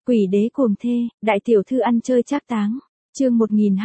Quỷ đế cuồng thê, đại tiểu thư ăn chơi trác táng. Chương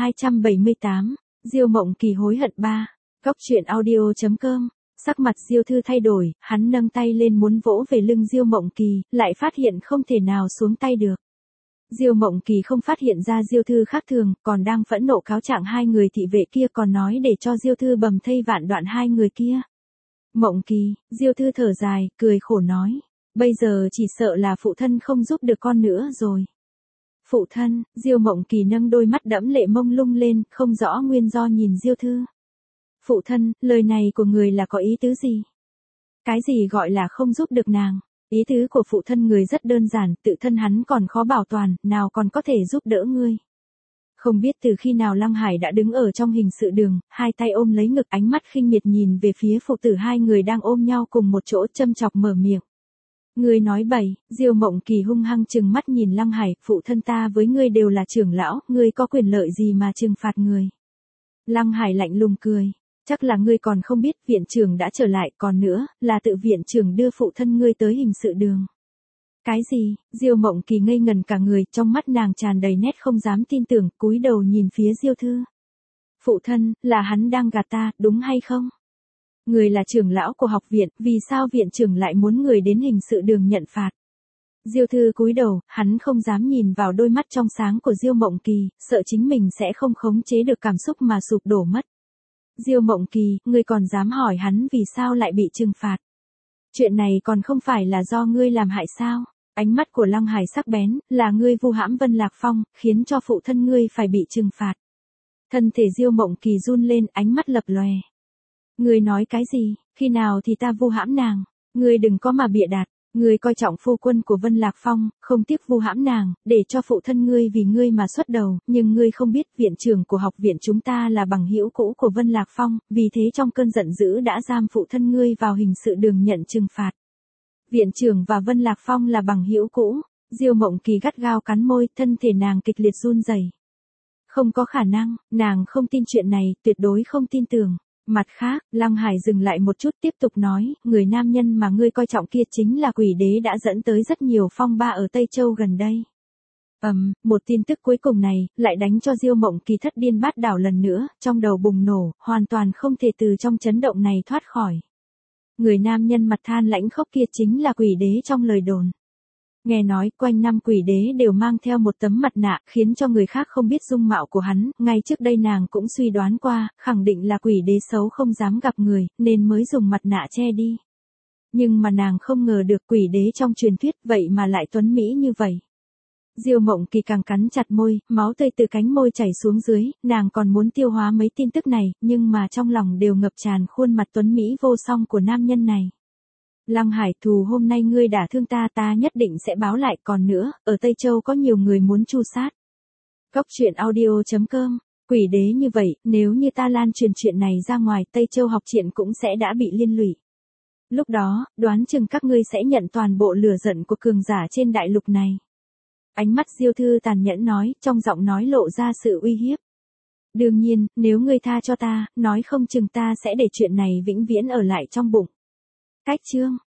1278, Diêu Mộng Kỳ hối hận 3. Góc truyện audio.com. Sắc mặt Diêu Thư thay đổi, hắn nâng tay lên muốn vỗ về lưng Diêu Mộng Kỳ, lại phát hiện không thể nào xuống tay được. Diêu Mộng Kỳ không phát hiện ra Diêu Thư khác thường, còn đang phẫn nộ cáo trạng hai người thị vệ kia, còn nói để cho Diêu Thư bầm thây vạn đoạn hai người kia. Mộng Kỳ, Diêu Thư thở dài, cười khổ nói, bây giờ chỉ sợ là phụ thân không giúp được con nữa rồi. Phụ thân, Diêu Mộng Kỳ nâng đôi mắt đẫm lệ mông lung lên, không rõ nguyên do nhìn Diêu Thư. Phụ thân, lời này của người là có ý tứ gì? Cái gì gọi là không giúp được nàng? Ý tứ của phụ thân người rất đơn giản, tự thân hắn còn khó bảo toàn, nào còn có thể giúp đỡ ngươi. Không biết từ khi nào Lăng Hải đã đứng ở trong hình sự đường, hai tay ôm lấy ngực, ánh mắt khinh miệt nhìn về phía phụ tử hai người đang ôm nhau cùng một chỗ, châm chọc mở miệng. Ngươi nói bậy. Diêu Mộng Kỳ hung hăng trừng mắt nhìn Lăng Hải, phụ thân ta với ngươi đều là trưởng lão, ngươi có quyền lợi gì mà trừng phạt người? Lăng Hải lạnh lùng cười. Chắc là ngươi còn không biết, viện trưởng đã trở lại, còn nữa, là tự viện trưởng đưa phụ thân ngươi tới hình sự đường. Cái gì? Diêu Mộng Kỳ ngây ngần cả người, trong mắt nàng tràn đầy nét không dám tin tưởng, cúi đầu nhìn phía Diêu Thư. Phụ thân, là hắn đang gạt ta, đúng hay không? Người là trưởng lão của học viện, vì sao viện trưởng lại muốn người đến hình sự đường nhận phạt? Diêu Thư cúi đầu, hắn không dám nhìn vào đôi mắt trong sáng của Diêu Mộng Kỳ, sợ chính mình sẽ không khống chế được cảm xúc mà sụp đổ mất. Diêu Mộng Kỳ, ngươi còn dám hỏi hắn vì sao lại bị trừng phạt? Chuyện này còn không phải là do ngươi làm hại sao? Ánh mắt của Lăng Hải sắc bén, là ngươi vu hãm Vân Lạc Phong, khiến cho phụ thân ngươi phải bị trừng phạt. Thân thể Diêu Mộng Kỳ run lên, ánh mắt lập lòe. Ngươi nói cái gì? Khi nào thì ta vu hãm nàng? Ngươi đừng có mà bịa đặt. Ngươi coi trọng phu quân của Vân Lạc Phong, không tiếc vu hãm nàng, để cho phụ thân ngươi vì ngươi mà xuất đầu, nhưng ngươi không biết viện trưởng của học viện chúng ta là bằng hữu cũ của Vân Lạc Phong, vì thế trong cơn giận dữ đã giam phụ thân ngươi vào hình sự đường nhận trừng phạt. Viện trưởng và Vân Lạc Phong là bằng hữu cũ. Diêu Mộng Kỳ gắt gao cắn môi, thân thể nàng kịch liệt run rẩy. Không có khả năng, nàng không tin chuyện này, tuyệt đối không tin tưởng. Mặt khác, Lăng Hải dừng lại một chút tiếp tục nói, người nam nhân mà ngươi coi trọng kia chính là quỷ đế đã dẫn tới rất nhiều phong ba ở Tây Châu gần đây. Một tin tức cuối cùng này, lại đánh cho Diêu Mộng Kỳ thất điên bát đảo lần nữa, trong đầu bùng nổ, hoàn toàn không thể từ trong chấn động này thoát khỏi. Người nam nhân mặt than lãnh khốc kia chính là quỷ đế trong lời đồn. Nghe nói, quanh năm quỷ đế đều mang theo một tấm mặt nạ, khiến cho người khác không biết dung mạo của hắn, ngay trước đây nàng cũng suy đoán qua, khẳng định là quỷ đế xấu không dám gặp người, nên mới dùng mặt nạ che đi. Nhưng mà nàng không ngờ được quỷ đế trong truyền thuyết vậy mà lại tuấn mỹ như vậy. Diêu Mộng Kỳ càng cắn chặt môi, máu tươi từ cánh môi chảy xuống dưới, nàng còn muốn tiêu hóa mấy tin tức này, nhưng mà trong lòng đều ngập tràn khuôn mặt tuấn mỹ vô song của nam nhân này. Lăng Hải, thù hôm nay ngươi đả thương ta, ta nhất định sẽ báo lại, còn nữa, ở Tây Châu có nhiều người muốn tru sát. Góc truyện audio.com. Quỷ đế như vậy, nếu như ta lan truyền chuyện này ra ngoài, Tây Châu học viện cũng sẽ đã bị liên lụy. Lúc đó, đoán chừng các ngươi sẽ nhận toàn bộ lửa giận của cường giả trên đại lục này. Ánh mắt Diêu Thư tàn nhẫn nói, trong giọng nói lộ ra sự uy hiếp. Đương nhiên, nếu ngươi tha cho ta, nói không chừng ta sẽ để chuyện này vĩnh viễn ở lại trong bụng. Cách chương.